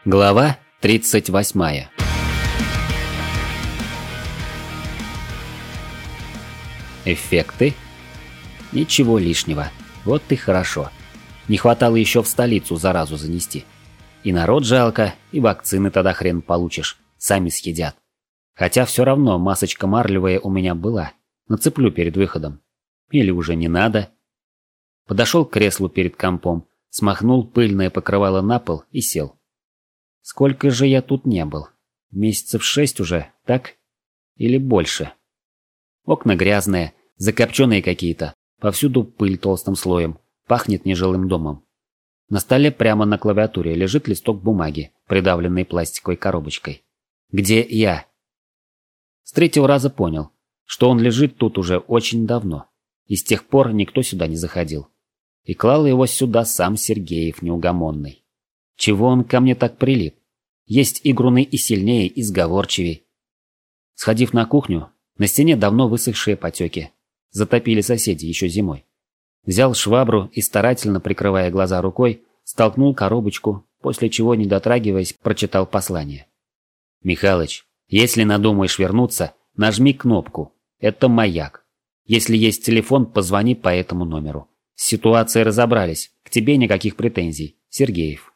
Глава 38. Эффекты? Ничего лишнего. Вот и хорошо. Не хватало еще в столицу заразу занести. И народ жалко, и вакцины тогда хрен получишь. Сами съедят. Хотя все равно масочка марлевая у меня была. Нацеплю перед выходом. Или уже не надо. Подошел к креслу перед компом, смахнул пыльное покрывало на пол и сел. Сколько же я тут не был? Месяцев 6 уже, так? Или больше? Окна грязные, закопченные какие-то. Повсюду пыль толстым слоем. Пахнет нежилым домом. На столе прямо на клавиатуре лежит листок бумаги, придавленный пластиковой коробочкой. Где я? С третьего раза понял, что он лежит тут уже очень давно. И с тех пор никто сюда не заходил. И клал его сюда сам Сергеев неугомонный. Чего он ко мне так прилип? Есть игруны и сильнее, и сговорчивей. Сходив на кухню, на стене давно высохшие потеки. Затопили соседи еще зимой. Взял швабру и, старательно прикрывая глаза рукой, столкнул коробочку, после чего, не дотрагиваясь, прочитал послание. «Михалыч, если надумаешь вернуться, нажми кнопку. Это маяк. Если есть телефон, позвони по этому номеру. С ситуацией разобрались. К тебе никаких претензий. Сергеев».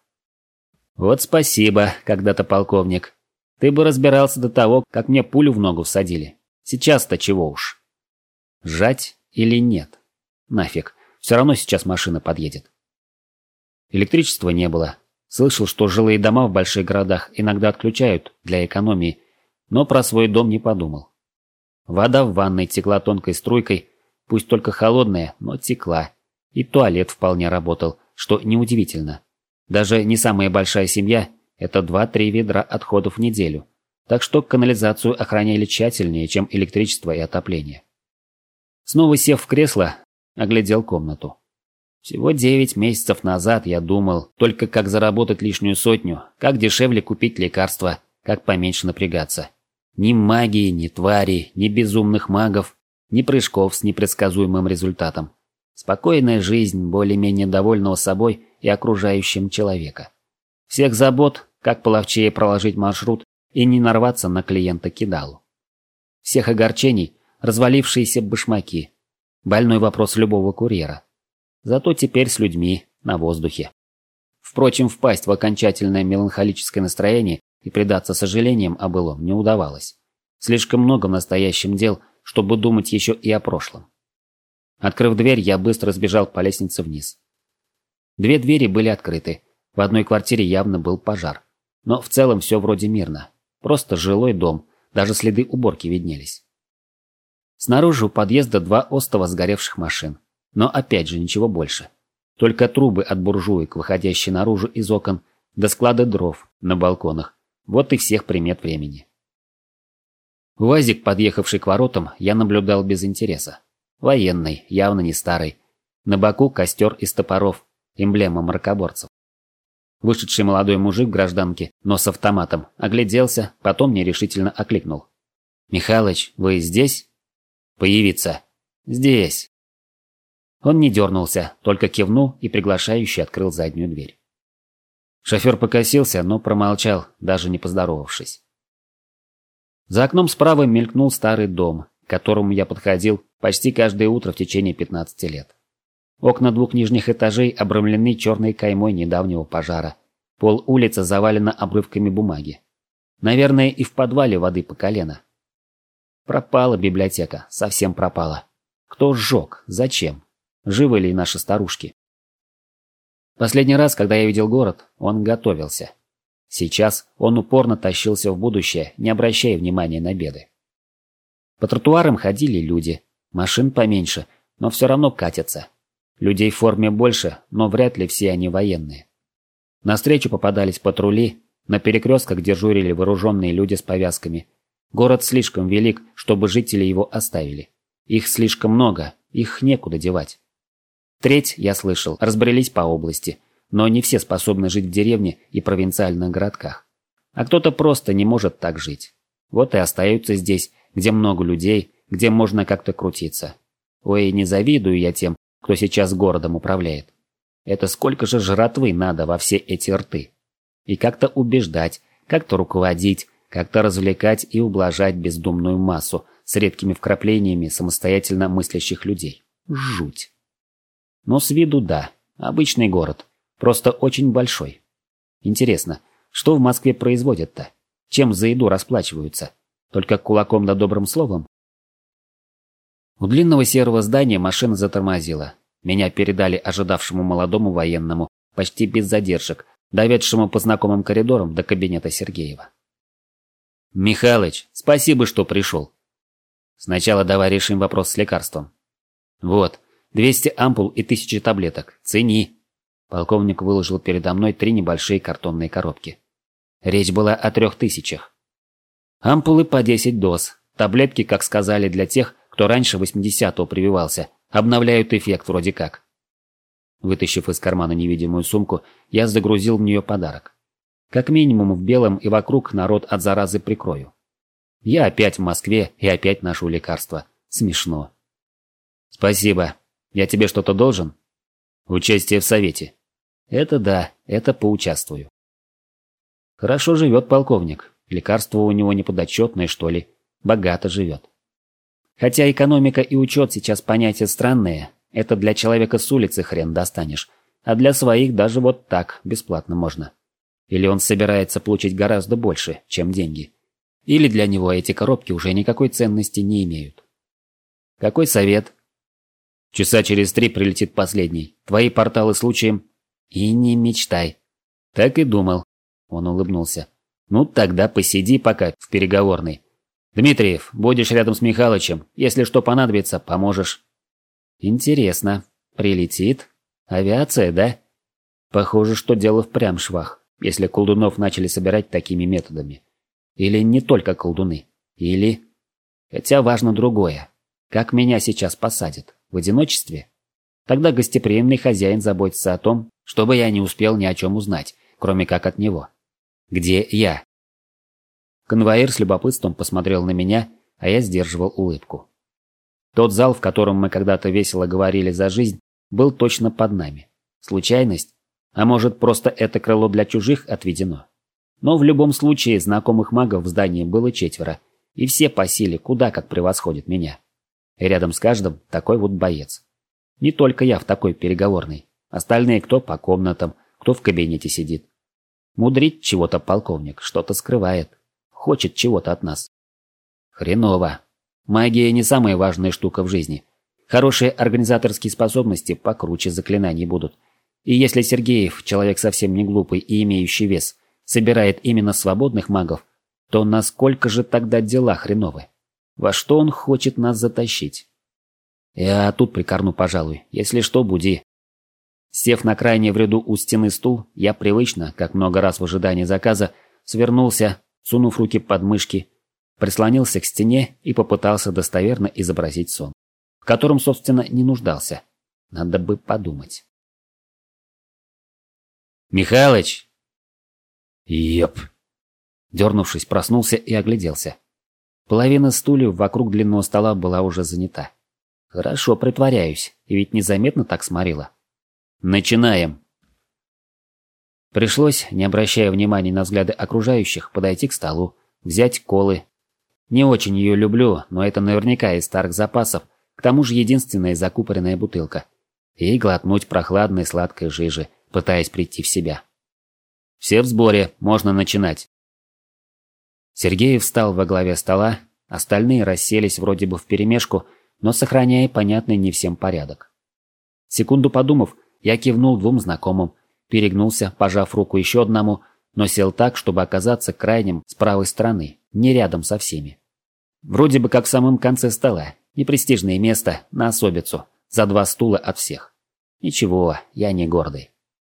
«Вот спасибо, когда-то полковник. Ты бы разбирался до того, как мне пулю в ногу всадили. Сейчас-то чего уж. Жать или нет? Нафиг, все равно сейчас машина подъедет». Электричества не было. Слышал, что жилые дома в больших городах иногда отключают для экономии, но про свой дом не подумал. Вода в ванной текла тонкой струйкой, пусть только холодная, но текла. И туалет вполне работал, что неудивительно. Даже не самая большая семья – это 2-3 ведра отходов в неделю. Так что канализацию охраняли тщательнее, чем электричество и отопление. Снова сев в кресло, оглядел комнату. Всего 9 месяцев назад я думал только как заработать лишнюю сотню, как дешевле купить лекарства, как поменьше напрягаться. Ни магии, ни твари, ни безумных магов, ни прыжков с непредсказуемым результатом. Спокойная жизнь более-менее довольного собой и окружающим человека. Всех забот, как половчее проложить маршрут и не нарваться на клиента-кидалу. Всех огорчений – развалившиеся башмаки. Больной вопрос любого курьера. Зато теперь с людьми на воздухе. Впрочем, впасть в окончательное меланхолическое настроение и предаться сожалениям о былом не удавалось. Слишком много в настоящем дел, чтобы думать еще и о прошлом. Открыв дверь, я быстро сбежал по лестнице вниз. 2 двери были открыты. В одной квартире явно был пожар. Но в целом все вроде мирно. Просто жилой дом, даже следы уборки виднелись. Снаружи у подъезда 2 остова сгоревших машин. Но опять же ничего больше. Только трубы от буржуек, выходящие наружу из окон, до склада дров на балконах. Вот и всех примет времени. УАЗик, подъехавший к воротам, я наблюдал без интереса. Военный, явно не старый. На боку костер из топоров, эмблема мракоборцев. Вышедший молодой мужик в гражданке, но с автоматом, огляделся, потом нерешительно окликнул. «Михалыч, вы здесь?» «Появиться». «Здесь». Он не дернулся, только кивнул и приглашающе открыл заднюю дверь. Шофер покосился, но промолчал, даже не поздоровавшись. За окном справа мелькнул старый дом, к которому я подходил почти каждое утро в течение 15 лет. Окна 2 нижних этажей обрамлены черной каймой недавнего пожара. Пол улицы завалено обрывками бумаги. Наверное, и в подвале воды по колено. Пропала библиотека, совсем пропала. Кто сжег? Зачем? Живы ли наши старушки? Последний раз, когда я видел город, он готовился. Сейчас он упорно тащился в будущее, не обращая внимания на беды. По тротуарам ходили люди, машин поменьше, но все равно катятся. Людей в форме больше, но вряд ли все они военные. Навстречу попадались патрули, на перекрестках дежурили вооруженные люди с повязками. Город слишком велик, чтобы жители его оставили. Их слишком много, их некуда девать. Треть, я слышал, разбрелись по области, но не все способны жить в деревне и провинциальных городках. А кто-то просто не может так жить. Вот и остаются здесь, где много людей, где можно как-то крутиться. Ой, не завидую я тем, кто сейчас городом управляет. Это сколько же жратвы надо во все эти рты. И как-то убеждать, как-то руководить, как-то развлекать и ублажать бездумную массу с редкими вкраплениями самостоятельно мыслящих людей. Жуть. Но с виду да, обычный город, просто очень большой. Интересно, что в Москве производят-то? Чем за еду расплачиваются? Только кулаком да добрым словом? У длинного серого здания машина затормозила. Меня передали ожидавшему молодому военному, почти без задержек, доведшему по знакомым коридорам до кабинета Сергеева. «Михалыч, спасибо, что пришел. Сначала давай решим вопрос с лекарством. Вот, 200 ампул и 1000 таблеток. Цени». Полковник выложил передо мной 3 небольшие картонные коробки. Речь была о 3000. Ампулы по 10 доз. Таблетки, как сказали, для тех, кто раньше 80-го прививался. Обновляют эффект вроде как. Вытащив из кармана невидимую сумку, я загрузил в нее подарок. Как минимум в белом и вокруг народ от заразы прикрою. Я опять в Москве и опять ношу лекарства. Смешно. Спасибо. Я тебе что-то должен? Участие в совете. Это да, это поучаствую. Хорошо живет полковник. Лекарство у него неподотчетное, что ли. Богато живет. Хотя экономика и учет сейчас понятия странные. Это для человека с улицы хрен достанешь. А для своих даже вот так, бесплатно можно. Или он собирается получить гораздо больше, чем деньги. Или для него эти коробки уже никакой ценности не имеют. Какой совет? Часа через 3 прилетит последний. Твои порталы случаем? И не мечтай. Так и думал. Он улыбнулся. Ну тогда посиди пока в переговорной. Дмитриев, будешь рядом с Михалычем. Если что понадобится, поможешь. Интересно. Прилетит? Авиация, да? Похоже, что дело впрямь швах, если колдунов начали собирать такими методами. Или не только колдуны. Или... Хотя важно другое. Как меня сейчас посадят? В одиночестве? Тогда гостеприимный хозяин заботится о том, чтобы я не успел ни о чем узнать, кроме как от него. Где я? Конвоир с любопытством посмотрел на меня, а я сдерживал улыбку. Тот зал, в котором мы когда-то весело говорили за жизнь, был точно под нами. Случайность? А может, просто это крыло для чужих отведено? Но в любом случае знакомых магов в здании было 4, и все по силе куда как превосходят меня. И рядом с каждым такой вот боец. Не только я в такой переговорной. Остальные кто по комнатам, кто в кабинете сидит. Мудрит чего-то полковник, что-то скрывает. Хочет чего-то от нас. Хреново. Магия не самая важная штука в жизни. Хорошие организаторские способности покруче заклинаний будут. И если Сергеев, человек совсем не глупый и имеющий вес, собирает именно свободных магов, то насколько же тогда дела хреновы? Во что он хочет нас затащить? Я тут прикорну, пожалуй. Если что, буди. Сев на крайний в ряду у стены стул, я привычно, как много раз в ожидании заказа, свернулся, сунув руки под мышки, прислонился к стене и попытался достоверно изобразить сон, в котором, собственно, не нуждался. Надо бы подумать. «Михалыч!» «Еп!» Дернувшись, проснулся и огляделся. Половина стульев вокруг длинного стола была уже занята. Хорошо притворяюсь, и ведь незаметно так сморила. Начинаем. Пришлось, не обращая внимания на взгляды окружающих, подойти к столу, взять колы. Не очень ее люблю, но это наверняка из старых запасов, к тому же единственная закупоренная бутылка. И глотнуть прохладной сладкой жижи, пытаясь прийти в себя. Все в сборе, можно начинать. Сергеев встал во главе стола, остальные расселись вроде бы вперемешку, но сохраняя понятный не всем порядок. Секунду подумав, я кивнул 2 знакомым, перегнулся, пожав руку еще одному, но сел так, чтобы оказаться крайним с правой стороны, не рядом со всеми. Вроде бы как в самом конце стола, непрестижное место на особицу, за 2 стула от всех. Ничего, я не гордый.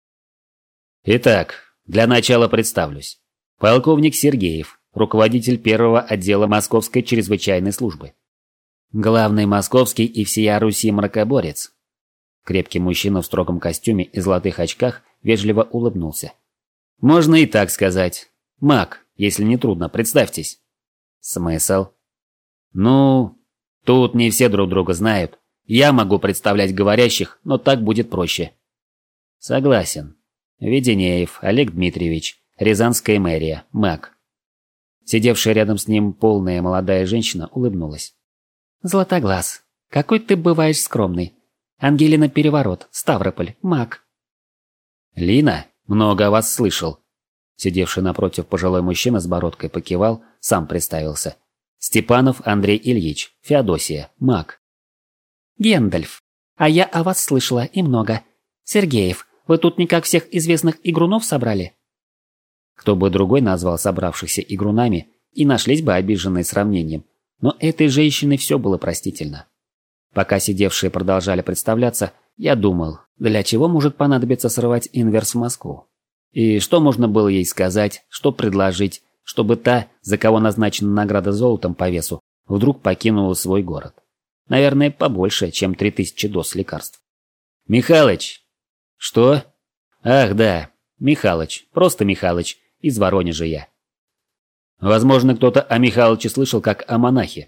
Итак, для начала представлюсь. Полковник Сергеев, руководитель 1-го отдела Московской чрезвычайной службы. Главный московский и всея Руси мракоборец. Крепкий мужчина в строгом костюме и золотых очках вежливо улыбнулся. Можно и так сказать. Маг, если не трудно, представьтесь. Смысл? Ну, тут не все друг друга знают. Я могу представлять говорящих, но так будет проще. Согласен. Веденеев Олег Дмитриевич, Рязанская мэрия, маг. Сидевшая рядом с ним полная молодая женщина улыбнулась. «Златоглаз, какой ты бываешь скромный. Ангелина Переворот, Ставрополь, маг». «Лина, много о вас слышал». Сидевший напротив пожилой мужчина с бородкой покивал, сам представился. «Степанов Андрей Ильич, Феодосия, маг». «Гендальф, а я о вас слышала и много. Сергеев, вы тут никак всех известных игрунов собрали?» Кто бы другой назвал собравшихся игрунами, и нашлись бы обиженные сравнением, но этой женщине все было простительно. Пока сидевшие продолжали представляться, я думал, для чего может понадобиться срывать инверс в Москву? И что можно было ей сказать, что предложить, чтобы та, за кого назначена награда золотом по весу, вдруг покинула свой город? Наверное, побольше, чем 3000 доз лекарств. «Михалыч!» «Что?» «Ах, да, Михалыч, просто Михалыч, из Воронежа я». Возможно, кто-то о Михалыче слышал как о монахе.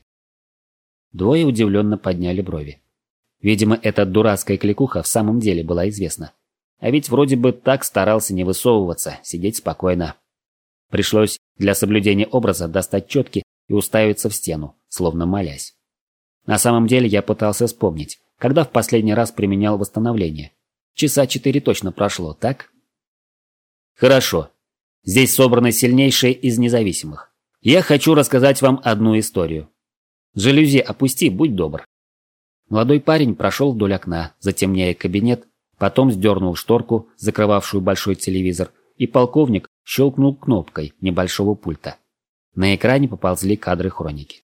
Двое удивленно подняли брови. Видимо, эта дурацкая кликуха в самом деле была известна. А ведь вроде бы так старался не высовываться, сидеть спокойно. Пришлось для соблюдения образа достать четки и уставиться в стену, словно молясь. На самом деле я пытался вспомнить, когда в последний раз применял восстановление. Часа 4 точно прошло, так? Хорошо. Здесь собраны сильнейшие из независимых. Я хочу рассказать вам одну историю. Жалюзи опусти, будь добр. Молодой парень прошел вдоль окна, затемняя кабинет, потом сдернул шторку, закрывавшую большой телевизор, и полковник щелкнул кнопкой небольшого пульта. На экране поползли кадры хроники.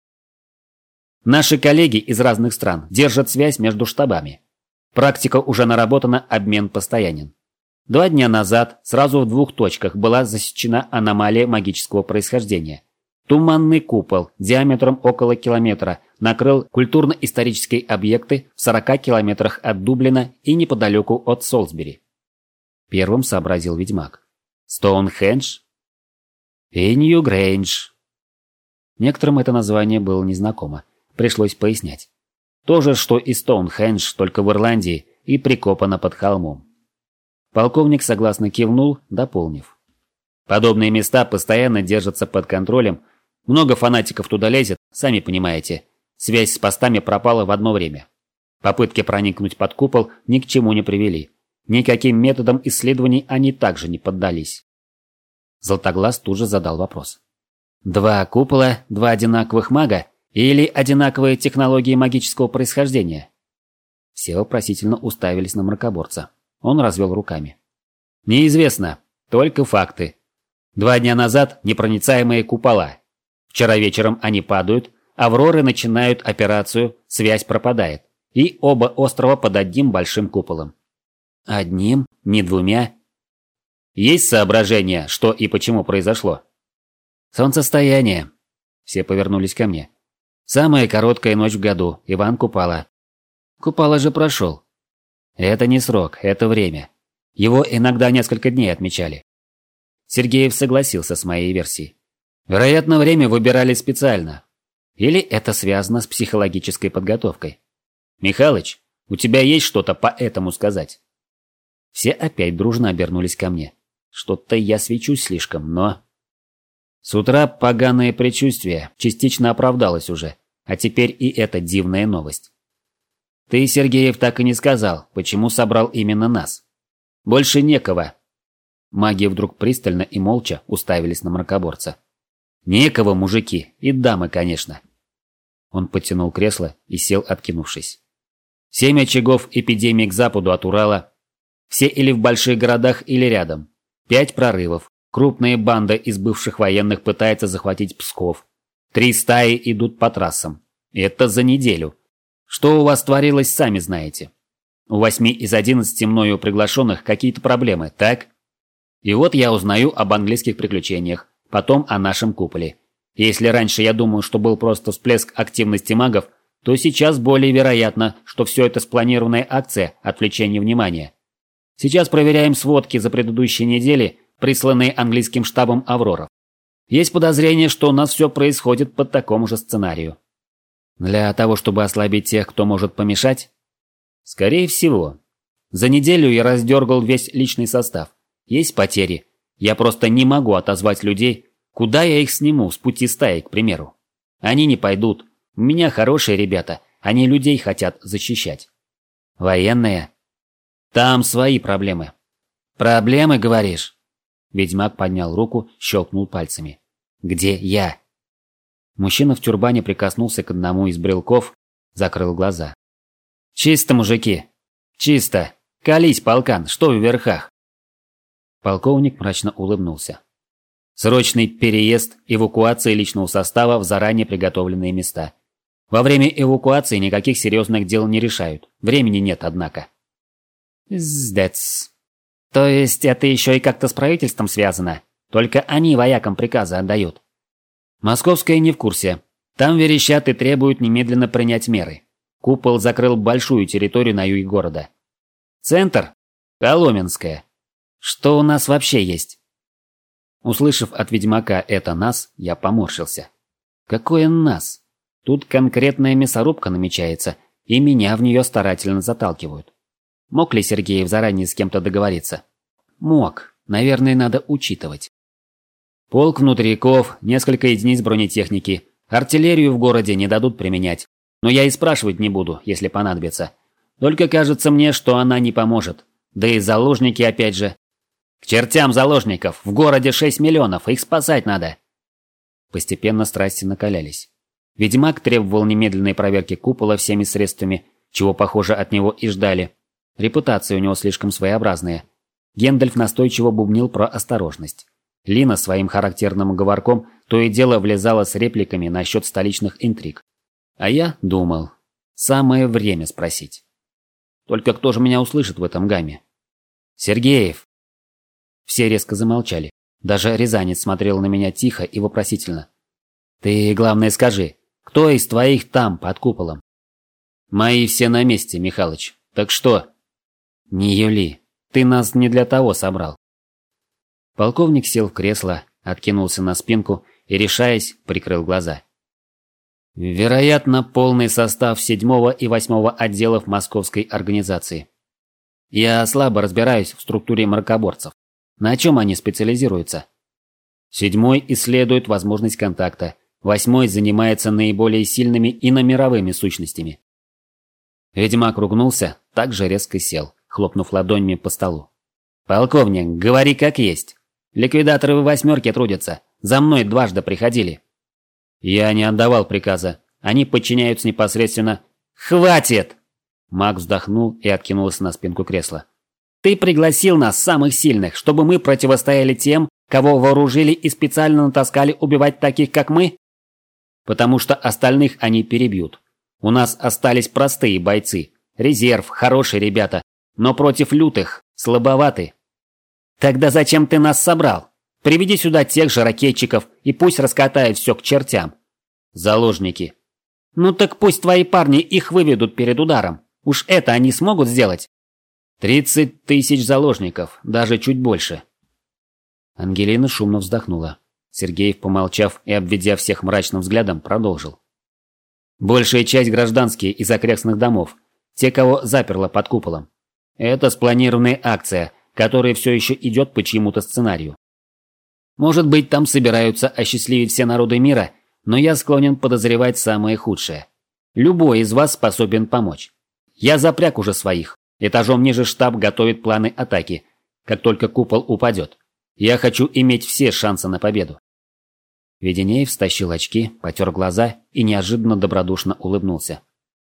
Наши коллеги из разных стран держат связь между штабами. Практика уже наработана, обмен постоянен. 2 дня назад сразу в 2 точках была засечена аномалия магического происхождения. Туманный купол диаметром около километра накрыл культурно-исторические объекты в 40 километрах от Дублина и неподалеку от Солсбери. Первым сообразил ведьмак. Стоунхендж и Нью-Грейндж. Некоторым это название было незнакомо. Пришлось пояснять. То же, что и Стоунхендж, только в Ирландии и прикопано под холмом. Полковник согласно кивнул, дополнив. Подобные места постоянно держатся под контролем. Много фанатиков туда лезет, сами понимаете. Связь с постами пропала в одно время. Попытки проникнуть под купол ни к чему не привели. Никаким методом исследований они также не поддались. Златоглаз тут же задал вопрос. 2 купола, 2 одинаковых мага или одинаковые технологии магического происхождения? Все вопросительно уставились на мракоборца. Он развел руками. Неизвестно, только факты. 2 дня назад непроницаемые купола. Вчера вечером они падают, авроры начинают операцию, связь пропадает. И оба острова под одним большим куполом. Одним, не 2. Есть соображения, что и почему произошло? Солнцестояние. Все повернулись ко мне. Самая короткая ночь в году, Иван Купала. Купала же прошел. Это не срок, это время. Его иногда несколько дней отмечали. Сергеев согласился с моей версией. Вероятно, время выбирали специально. Или это связано с психологической подготовкой. Михалыч, у тебя есть что-то по этому сказать? Все опять дружно обернулись ко мне. Что-то я свечусь слишком, но... С утра поганое предчувствие частично оправдалось уже, а теперь и эта дивная новость. Ты, Сергеев, так и не сказал, почему собрал именно нас. Больше некого. Маги вдруг пристально и молча уставились на мракоборца. Некого, мужики, и дамы, конечно. Он подтянул кресло и сел, откинувшись. 7 очагов эпидемии к западу от Урала. Все или в больших городах, или рядом. 5 прорывов. Крупная банда из бывших военных пытается захватить Псков. 3 стаи идут по трассам. Это за неделю. Что у вас творилось, сами знаете. У 8 из 11 мною приглашенных какие-то проблемы, так? И вот я узнаю об английских приключениях, потом о нашем куполе. Если раньше я думал, что был просто всплеск активности магов, то сейчас более вероятно, что все это спланированная акция отвлечения внимания. Сейчас проверяем сводки за предыдущие недели, присланные английским штабом Авроров. Есть подозрение, что у нас все происходит по такому же сценарию. Для того, чтобы ослабить тех, кто может помешать? Скорее всего. За неделю я раздергал весь личный состав. Есть потери. Я просто не могу отозвать людей, куда я их сниму с пути стаи, к примеру. Они не пойдут. У меня хорошие ребята, они людей хотят защищать. Военные? Там свои проблемы. Проблемы, говоришь? Ведьмак поднял руку, щелкнул пальцами. Где я? Мужчина в тюрбане прикоснулся к одному из брелков, закрыл глаза. Чисто, мужики. Чисто. Колись, полкан, что в верхах? Полковник мрачно улыбнулся. Срочный переезд, эвакуация личного состава в заранее приготовленные места. Во время эвакуации никаких серьезных дел не решают. Времени нет, однако. Сдэц. То есть это еще и как-то с правительством связано? Только они воякам приказы отдают. Московская не в курсе. Там верещат и требуют немедленно принять меры. Купол закрыл большую территорию на юге города. Центр? Коломенская. Что у нас вообще есть? Услышав от ведьмака это «нас», я поморщился. Какое «нас»? Тут конкретная мясорубка намечается, и меня в нее старательно заталкивают. Мог ли Сергеев заранее с кем-то договориться? Мог. Наверное, надо учитывать. Полк внутриков, несколько единиц бронетехники. Артиллерию в городе не дадут применять. Но я и спрашивать не буду, если понадобится. Только кажется мне, что она не поможет. Да и заложники опять же. К чертям заложников! В городе 6 миллионов, их спасать надо! Постепенно страсти накалялись. Ведьмак требовал немедленной проверки купола всеми средствами, чего, похоже, от него и ждали. Репутация у него слишком своеобразная. Гендальф настойчиво бубнил про осторожность. Лина своим характерным говорком то и дело влезала с репликами насчет столичных интриг. А я думал, самое время спросить. Только кто же меня услышит в этом гамме? Сергеев! Все резко замолчали. Даже Рязанец смотрел на меня тихо и вопросительно. Ты, главное, скажи, кто из твоих там, под куполом? Мои все на месте, Михалыч. Так что? Не юли. Ты нас не для того собрал. Полковник сел в кресло, откинулся на спинку и, решаясь, прикрыл глаза. Вероятно, полный состав 7-го и 8-го отделов московской организации. Я слабо разбираюсь в структуре мракоборцев. На чем они специализируются? 7-й исследует возможность контакта, 8-й занимается наиболее сильными иномировыми сущностями. Ведьмак ругнулся, также резко сел, хлопнув ладонями по столу. «Полковник, говори как есть. Ликвидаторы в 8-ке трудятся. За мной дважды приходили». «Я не отдавал приказа. Они подчиняются непосредственно...» «Хватит!» Маг вздохнул и откинулся на спинку кресла. «Ты пригласил нас, самых сильных, чтобы мы противостояли тем, кого вооружили и специально натаскали убивать таких, как мы? Потому что остальных они перебьют. У нас остались простые бойцы. Резерв, хорошие ребята. Но против лютых слабоваты. Тогда зачем ты нас собрал? Приведи сюда тех же ракетчиков и пусть раскатают все к чертям. Заложники. Ну так пусть твои парни их выведут перед ударом. Уж это они смогут сделать. 30 тысяч заложников, даже чуть больше. Ангелина шумно вздохнула. Сергеев, помолчав и обведя всех мрачным взглядом, продолжил. Большая часть гражданские из окрестных домов. Те, кого заперло под куполом. Это спланированная акция, которая все еще идет по чьему-то сценарию. Может быть, там собираются осчастливить все народы мира, но я склонен подозревать самое худшее. Любой из вас способен помочь. Я запряг уже своих. Этажом ниже штаб готовит планы атаки, как только купол упадет. Я хочу иметь все шансы на победу. Веденеев стащил очки, потер глаза и неожиданно добродушно улыбнулся.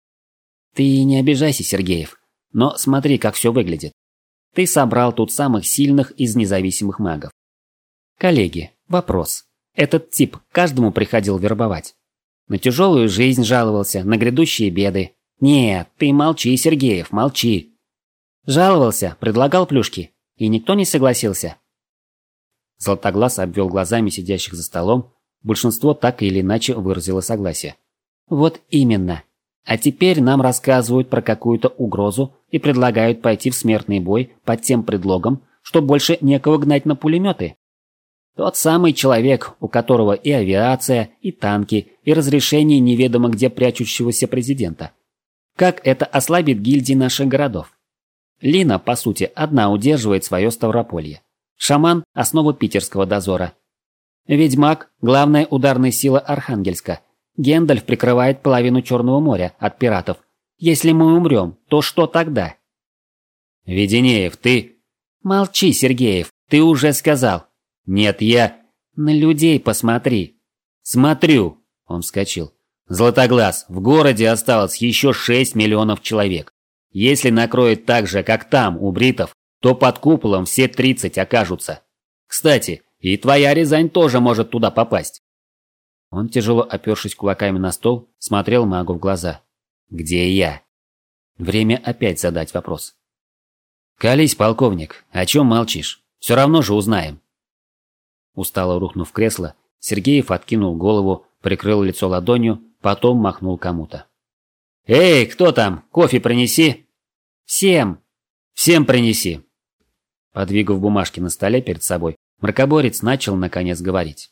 Ты не обижайся, Сергеев, но смотри, как все выглядит. Ты собрал тут самых сильных из независимых магов. Коллеги, вопрос. Этот тип каждому приходил вербовать. На тяжелую жизнь жаловался, на грядущие беды. Нет, ты молчи, Сергеев, молчи. Жаловался, предлагал плюшки, и никто не согласился. Златоглаз обвел глазами сидящих за столом, большинство так или иначе выразило согласие. Вот именно. А теперь нам рассказывают про какую-то угрозу и предлагают пойти в смертный бой под тем предлогом, что больше некого гнать на пулеметы. Тот самый человек, у которого и авиация, и танки, и разрешение неведомо где прячущегося президента. Как это ослабит гильдии наших городов? Лина, по сути, одна удерживает свое Ставрополье. Шаман – основа питерского дозора. Ведьмак – главная ударная сила Архангельска. Гендальф прикрывает половину Черного моря от пиратов. Если мы умрем, то что тогда? Веденеев, ты... Молчи, Сергеев, ты уже сказал. Нет, я... На людей посмотри. Смотрю. Он вскочил. Златоглаз, в городе осталось еще 6 миллионов человек. Если накроет так же, как там, у бритов, то под куполом все 30 окажутся. Кстати, и твоя Рязань тоже может туда попасть. Он, тяжело опершись кулаками на стол, смотрел магу в глаза. Где я? Время опять задать вопрос. Колись, полковник, о чем молчишь? Все равно же узнаем. Устало рухнув в кресло, Сергеев откинул голову, прикрыл лицо ладонью, потом махнул кому-то. «Эй, кто там? Кофе принеси!» «Всем!» «Всем принеси!» Подвигав бумажки на столе перед собой, мракоборец начал наконец говорить.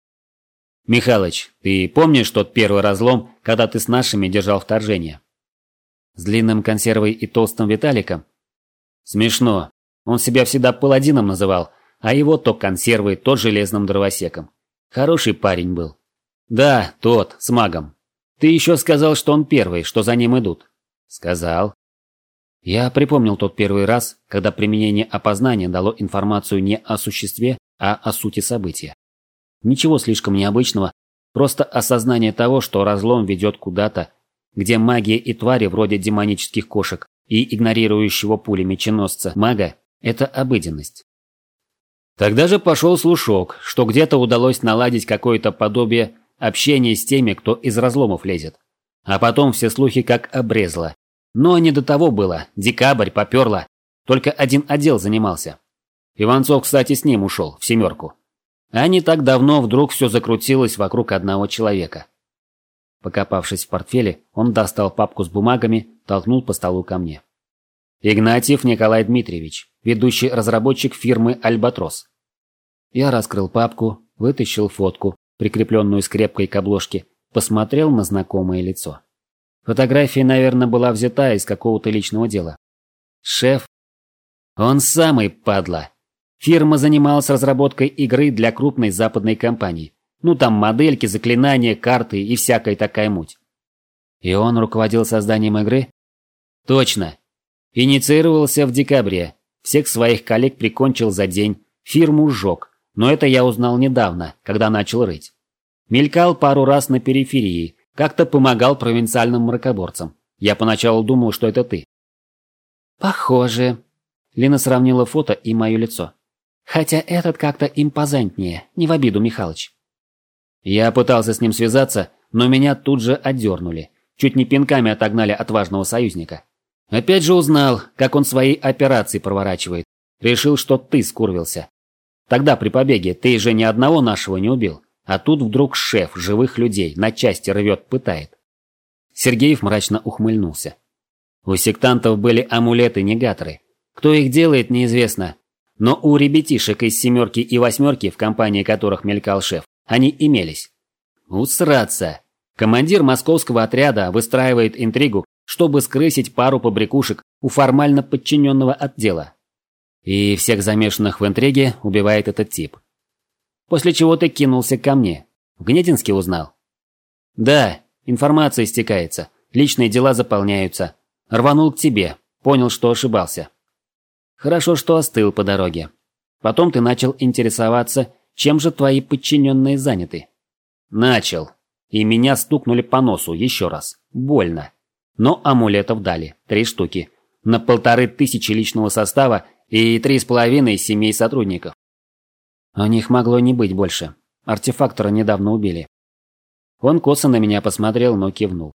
«Михалыч, ты помнишь тот первый разлом, когда ты с нашими держал вторжение?» «С длинным консервой и толстым Виталиком?» «Смешно. Он себя всегда паладином называл, а его то консервой, то железным дровосеком. Хороший парень был». «Да, тот, с магом. Ты еще сказал, что он первый, что за ним идут». «Сказал». Я припомнил тот первый раз, когда применение опознания дало информацию не о существе, а о сути события. Ничего слишком необычного, просто осознание того, что разлом ведет куда-то, где магия и твари вроде демонических кошек и игнорирующего пули меченосца мага – это обыденность. Тогда же пошел слушок, что где-то удалось наладить какое-то подобие общения с теми, кто из разломов лезет. А потом все слухи как обрезало. Но не до того было, декабрь поперло, только один отдел занимался. Иванцов, кстати, с ним ушел, в 7. А не так давно вдруг все закрутилось вокруг одного человека. Покопавшись в портфеле, он достал папку с бумагами, толкнул по столу ко мне. Игнатьев Николай Дмитриевич, ведущий разработчик фирмы «Альбатрос». Я раскрыл папку, вытащил фотку, прикрепленную скрепкой к обложке, посмотрел на знакомое лицо. Фотография, наверное, была взята из какого-то личного дела. Шеф? Он самый падла. Фирма занималась разработкой игры для крупной западной компании. Ну там модельки, заклинания, карты и всякая такая муть. И он руководил созданием игры? Точно. Инициировался в декабре. Всех своих коллег прикончил за день. Фирму сжег. Но это я узнал недавно, когда начал рыть. Мелькал пару раз на периферии. Как-то помогал провинциальным мракоборцам. Я поначалу думал, что это ты. Похоже. Лина сравнила фото и мое лицо. Хотя этот как-то импозантнее, не в обиду, Михалыч. Я пытался с ним связаться, но меня тут же отдернули. Чуть не пинками отогнали отважного союзника. Опять же узнал, как он свои операции проворачивает. Решил, что ты скурвился. Тогда при побеге ты же ни одного нашего не убил. А тут вдруг шеф живых людей на части рвет, пытает. Сергеев мрачно ухмыльнулся. У сектантов были амулеты-негаторы. Кто их делает, неизвестно. Но у ребятишек из 7 и 8, в компании которых мелькал шеф, они имелись. Усраться. Командир московского отряда выстраивает интригу, чтобы скрысить пару побрякушек у формально подчиненного отдела. И всех замешанных в интриге убивает этот тип. После чего ты кинулся ко мне. В Гнединске узнал? Да, информация стекается, личные дела заполняются. Рванул к тебе, понял, что ошибался. Хорошо, что остыл по дороге. Потом ты начал интересоваться, чем же твои подчиненные заняты. Начал. И меня стукнули по носу еще раз. Больно. Но амулетов дали. 3 штуки. На 1500 личного состава и 3,5 семей сотрудников. У них могло не быть больше. Артефактора недавно убили. Он косо на меня посмотрел, но кивнул.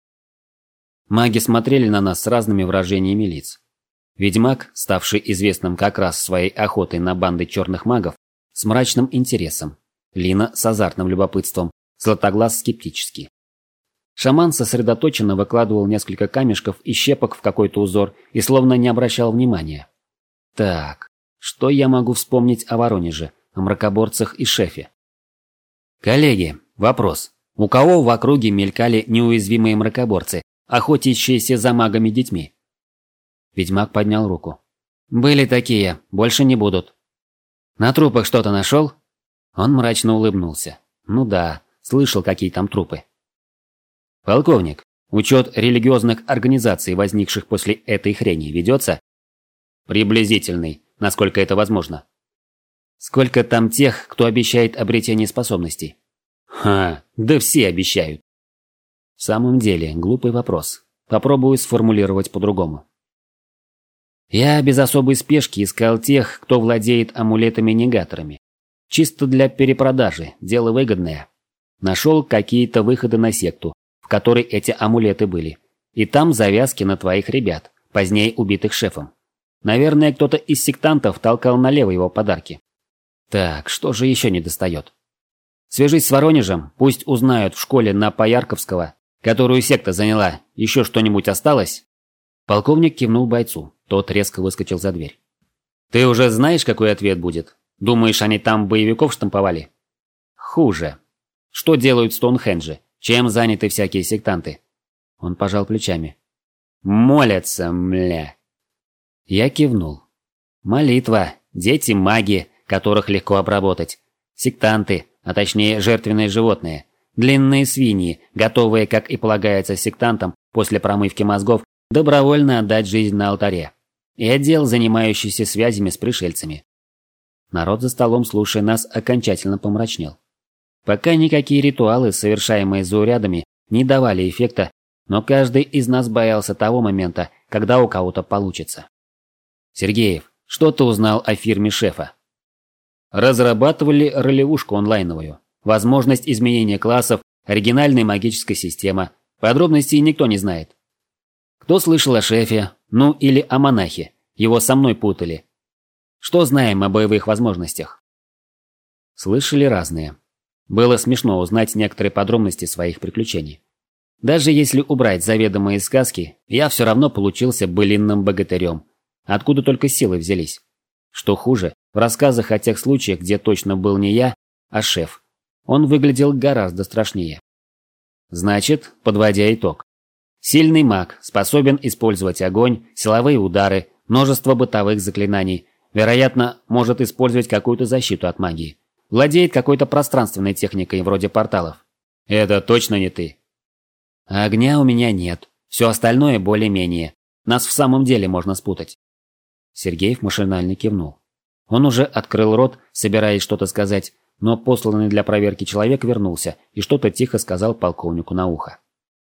Маги смотрели на нас с разными выражениями лиц. Ведьмак, ставший известным как раз своей охотой на банды черных магов, с мрачным интересом. Лина с азартным любопытством, Златоглаз скептически. Шаман сосредоточенно выкладывал несколько камешков и щепок в какой-то узор и словно не обращал внимания. Так, что я могу вспомнить о Воронеже, о мракоборцах и шефе? Коллеги, вопрос. У кого в округе мелькали неуязвимые мракоборцы, охотящиеся за магами-детьми? Ведьмак поднял руку. Были такие, больше не будут. «На трупах что-то нашел?» Он мрачно улыбнулся. «Ну да, слышал, какие там трупы». «Полковник, учет религиозных организаций, возникших после этой хрени, ведется?» «Приблизительный, насколько это возможно». «Сколько там тех, кто обещает обретение способностей?» «Ха, да все обещают». В самом деле, глупый вопрос. Попробую сформулировать по-другому. Я без особой спешки искал тех, кто владеет амулетами-негаторами. Чисто для перепродажи, дело выгодное. Нашел какие-то выходы на секту, в которой эти амулеты были. И там завязки на твоих ребят, позднее убитых шефом. Наверное, кто-то из сектантов толкал налево его подарки. Так, что же еще не достает? Свяжись с Воронежем, пусть узнают в школе на Поярковского, которую секта заняла, еще что-нибудь осталось? Полковник кивнул бойцу, тот резко выскочил за дверь. Ты уже знаешь, какой ответ будет? Думаешь, они там боевиков штамповали? Хуже. Что делают в Стоунхендже? Чем заняты всякие сектанты? Он пожал плечами. Молятся, мля. Я кивнул. Молитва, дети-маги, которых легко обработать. Сектанты, а точнее жертвенные животные. Длинные свиньи, готовые, как и полагается сектантам, после промывки мозгов, добровольно отдать жизнь на алтаре. И отдел, занимающийся связями с пришельцами. Народ за столом, слушая нас, окончательно помрачнел. Пока никакие ритуалы, совершаемые заурядами, не давали эффекта, но каждый из нас боялся того момента, когда у кого-то получится. Сергеев, что ты узнал о фирме шефа? Разрабатывали ролевушку онлайновую. Возможность изменения классов, оригинальная магическая система. Подробностей никто не знает. Кто слышал о шефе? Ну или о монахе. Его со мной путали. Что знаем о боевых возможностях? Слышали разные. Было смешно узнать некоторые подробности своих приключений. Даже если убрать заведомые сказки, я все равно получился былинным богатырем. Откуда только силы взялись. Что хуже, в рассказах о тех случаях, где точно был не я, а шеф, он выглядел гораздо страшнее. Значит, подводя итог. Сильный маг, способен использовать огонь, силовые удары, множество бытовых заклинаний, вероятно, может использовать какую-то защиту от магии. Владеет какой-то пространственной техникой вроде порталов. Это точно не ты. Огня у меня нет. Все остальное более-менее. Нас в самом деле можно спутать. Сергеев машинально кивнул. Он уже открыл рот, собираясь что-то сказать, но посланный для проверки человек вернулся и что-то тихо сказал полковнику на ухо.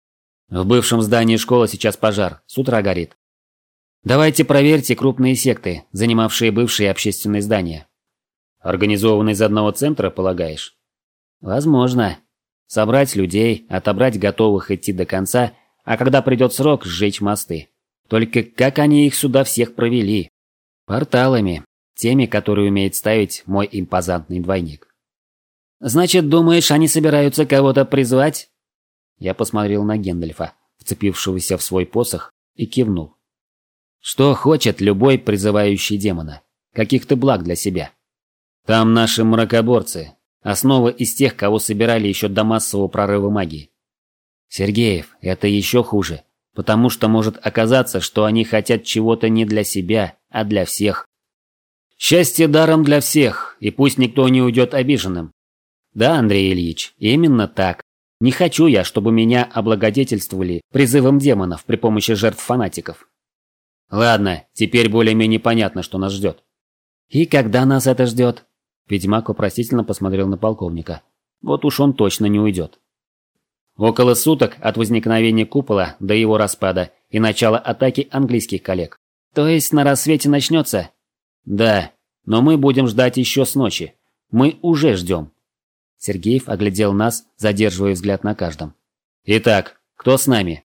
В бывшем здании школы сейчас пожар, с утра горит. Давайте проверьте крупные секты, занимавшие бывшие общественные здания. Организованные из одного центра, полагаешь? Возможно. Собрать людей, отобрать готовых идти до конца, а когда придет срок, сжечь мосты. Только как они их сюда всех провели? Порталами. Теми, которые умеет ставить мой импозантный двойник. Значит, думаешь, они собираются кого-то призвать? Я посмотрел на Гэндальфа, вцепившегося в свой посох, и кивнул. Что хочет любой призывающий демона? Каких-то благ для себя. Там наши мракоборцы. Основа из тех, кого собирали еще до массового прорыва магии. Сергеев, это еще хуже. Потому что может оказаться, что они хотят чего-то не для себя, а для всех. Счастье даром для всех, и пусть никто не уйдет обиженным. Да, Андрей Ильич, именно так. Не хочу я, чтобы меня облагодетельствовали призывом демонов при помощи жертв фанатиков. Ладно, теперь более-менее понятно, что нас ждет. И когда нас это ждет? Ведьмак вопросительно посмотрел на полковника. Вот уж он точно не уйдет. Около суток от возникновения купола до его распада и начала атаки английских коллег. То есть на рассвете начнется? Да, но мы будем ждать еще с ночи. Мы уже ждем. Сергеев оглядел нас, задерживая взгляд на каждом. Итак, кто с нами?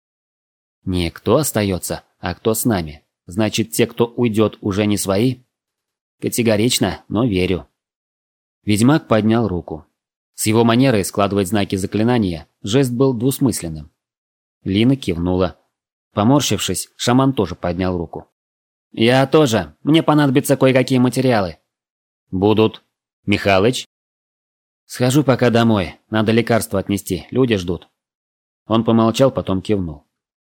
Не кто остается, а кто с нами. Значит, те, кто уйдет, уже не свои? Категорично, но верю. Ведьмак поднял руку. С его манерой складывать знаки заклинания жест был двусмысленным. Лина кивнула. Поморщившись, шаман тоже поднял руку. «Я тоже. Мне понадобятся кое-какие материалы». «Будут. Михалыч?» «Схожу пока домой. Надо лекарства отнести. Люди ждут». Он помолчал, потом кивнул.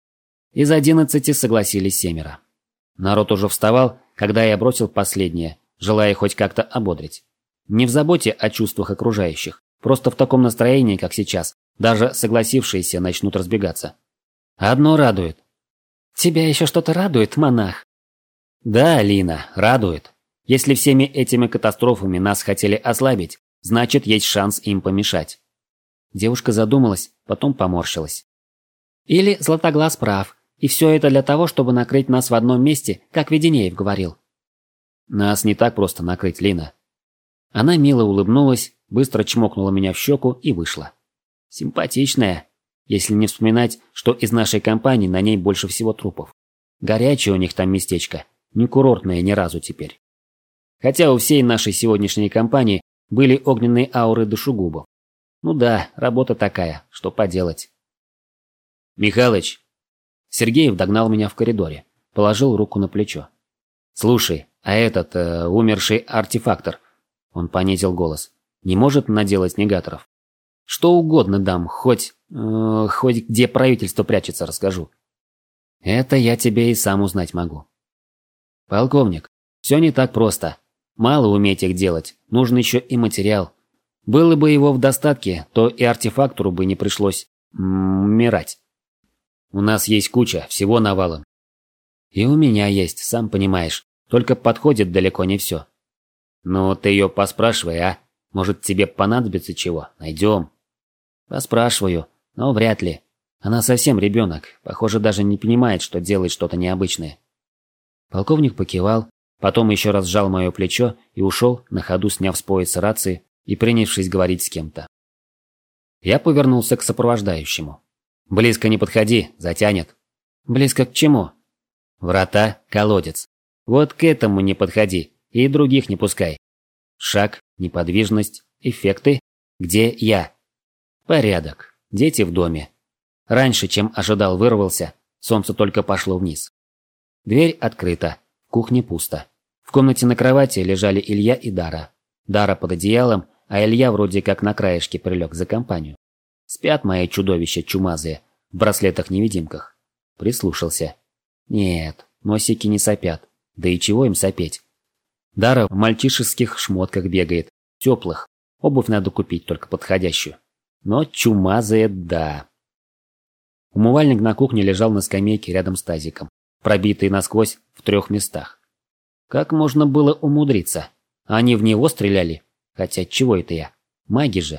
Из 11 согласились 7. Народ уже вставал, когда я бросил последнее. желая хоть как-то ободрить. Не в заботе о чувствах окружающих, просто в таком настроении, как сейчас, даже согласившиеся начнут разбегаться. Одно радует. «Тебя еще что-то радует, монах?» «Да, Лина, радует. Если всеми этими катастрофами нас хотели ослабить, значит, есть шанс им помешать». Девушка задумалась, потом поморщилась. «Или Златоглаз прав, и все это для того, чтобы накрыть нас в одном месте, как Веденеев говорил». «Нас не так просто накрыть, Лина». Она мило улыбнулась, быстро чмокнула меня в щеку и вышла. Симпатичная, если не вспоминать, что из нашей компании на ней больше всего трупов. Горячее у них там местечко, не курортное ни разу теперь. Хотя у всей нашей сегодняшней компании были огненные ауры душегубов. Ну да, работа такая, что поделать. «Михалыч!» Сергеев догнал меня в коридоре, положил руку на плечо. «Слушай, а этот, умерший артефактор...» Он понизил голос. «Не может наделать негаторов? Что угодно дам, хоть где правительство прячется, расскажу. Это я тебе и сам узнать могу». «Полковник, все не так просто. Мало уметь их делать, нужен еще и материал. Было бы его в достатке, то и артефактору бы не пришлось умирать. У нас есть куча, всего навалом. И у меня есть, сам понимаешь, только подходит далеко не все. Ну, ты ее поспрашивай, а? Может, тебе понадобится чего? Найдем». «Поспрашиваю, но вряд ли. Она совсем ребенок, похоже, даже не понимает, что делает что-то необычное». Полковник покивал, потом еще раз сжал мое плечо и ушел, на ходу сняв с пояса рации и принявшись говорить с кем-то. Я повернулся к сопровождающему. «Близко не подходи, затянет». «Близко к чему?» «Врата, колодец. Вот к этому не подходи и других не пускай. Шаг, неподвижность, эффекты. Где я?» «Порядок. Дети в доме». Раньше, чем ожидал, вырвался, солнце только пошло вниз. Дверь открыта, в кухне пусто. В комнате на кровати лежали Илья и Дара. Дара под одеялом, а Илья вроде как на краешке прилег за компанию. Спят мои чудовища чумазые, в браслетах-невидимках. Прислушался. Нет, носики не сопят. Да и чего им сопеть? Дара в мальчишеских шмотках бегает, теплых. Обувь надо купить, только подходящую. Но чумазые, да. Умывальник на кухне лежал на скамейке рядом с тазиком, пробитый насквозь в 3 местах. Как можно было умудриться? Они в него стреляли? Хотя чего это я? Маги же.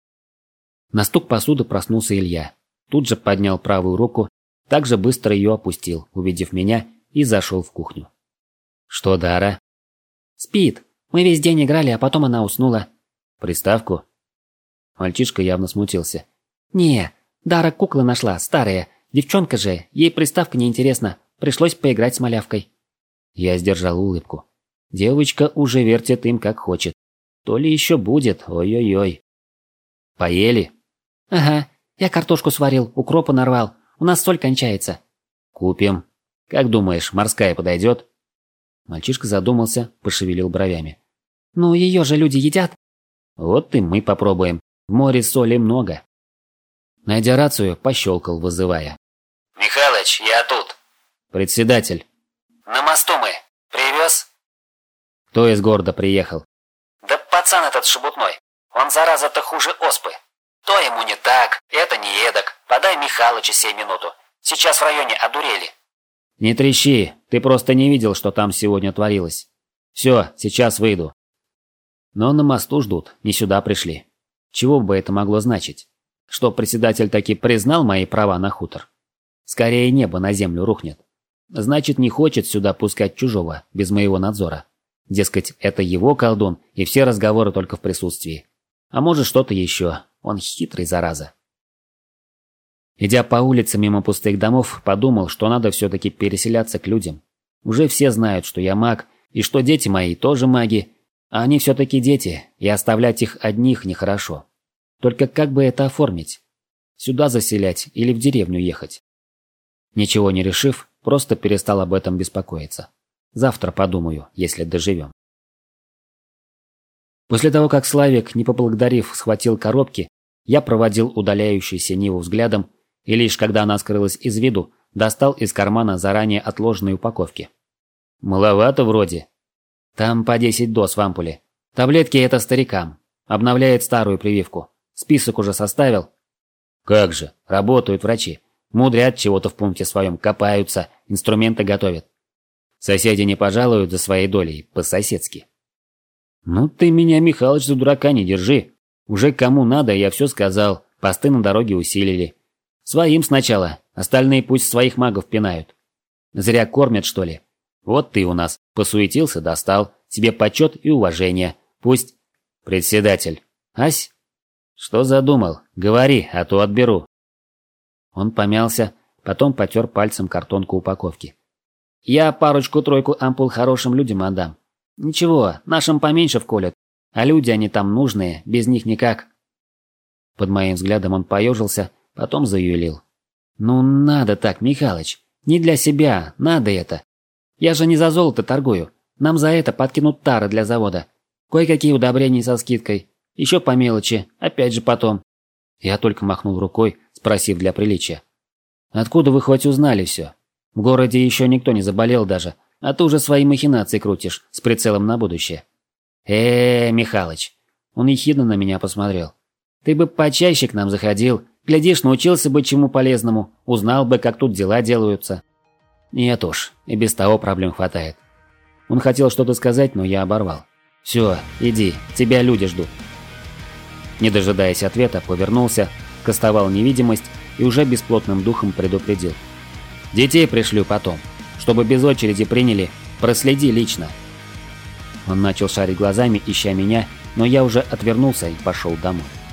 На стук посуды проснулся Илья. Тут же поднял правую руку, также быстро ее опустил, увидев меня, и зашел в кухню. «Что, Дара?» «Спит. Мы весь день играли, а потом она уснула». «Приставку?» Мальчишка явно смутился. «Не, Дара куклы нашла, старая. Девчонка же, ей приставка неинтересна. Пришлось поиграть с малявкой». Я сдержал улыбку. Девочка уже вертит им как хочет. То ли еще будет, ой-ой-ой. «Поели?» «Ага, я картошку сварил, укропа нарвал. У нас соль кончается». «Купим. Как думаешь, морская подойдет?» Мальчишка задумался, пошевелил бровями. «Ну, ее же люди едят». «Вот и мы попробуем. В море соли много». Найдя рацию, пощелкал, вызывая. «Михалыч, я тут». «Председатель». «На мосту мы. Привез?» «Кто из города приехал?» «Да пацан этот шебутной. Он, зараза-то, хуже оспы. То ему не так, это не эдак. Подай Михалычу сей минуту. Сейчас в районе одурели». «Не трещи, ты просто не видел, что там сегодня творилось. Все, сейчас выйду». Но на мосту ждут, не сюда пришли. Чего бы это могло значить? Что председатель таки признал мои права на хутор? Скорее небо на землю рухнет. Значит, не хочет сюда пускать чужого, без моего надзора. Дескать, это его колдун, и все разговоры только в присутствии. А может, что-то еще. Он хитрый, зараза. Идя по улице мимо пустых домов, подумал, что надо все-таки переселяться к людям. Уже все знают, что я маг, и что дети мои тоже маги. А они все-таки дети, и оставлять их одних нехорошо. Только как бы это оформить? Сюда заселять или в деревню ехать? Ничего не решив, просто перестал об этом беспокоиться. Завтра подумаю, если доживем. После того, как Славик, не поблагодарив, схватил коробки, я проводил удаляющуюся Ниву взглядом и лишь когда она скрылась из виду, достал из кармана заранее отложенные упаковки. Маловато вроде. Там по 10 доз в ампуле. Таблетки это старикам. Обновляет старую прививку. Список уже составил? Как же, работают врачи. Мудрят чего-то в пункте своем, копаются, инструменты готовят. Соседи не пожалуют за своей долей, по-соседски. Ну ты меня, Михалыч, за дурака не держи. Уже кому надо, я все сказал, посты на дороге усилили. Своим сначала, остальные пусть своих магов пинают. Зря кормят, что ли? Вот ты у нас посуетился, достал, тебе почет и уважение. Пусть... Председатель. Ась? Что задумал? Говори, а то отберу. Он помялся, потом потер пальцем картонку упаковки. Я парочку-тройку ампул хорошим людям отдам. Ничего, нашим поменьше вколят, а люди они там нужные, без них никак. Под моим взглядом он поежился, потом заюлил. Ну надо так, Михалыч, не для себя, надо это. Я же не за золото торгую, нам за это подкинут тары для завода. Кое-какие удобрения со скидкой, еще по мелочи, опять же потом. Я только махнул рукой, спросив для приличия. Откуда вы хоть узнали все? В городе еще никто не заболел даже, а ты уже свои махинации крутишь с прицелом на будущее. Михалыч. Он ехидно на меня посмотрел. Ты бы почаще к нам заходил, глядишь, научился бы чему полезному, узнал бы, как тут дела делаются. Нет уж, и без того проблем хватает. Он хотел что-то сказать, но я оборвал. Все, иди, тебя люди ждут. Не дожидаясь ответа, повернулся, кастовал невидимость и уже бесплотным духом предупредил. Детей пришлю потом, чтобы без очереди приняли, проследи лично. Он начал шарить глазами, ища меня, но я уже отвернулся и пошел домой.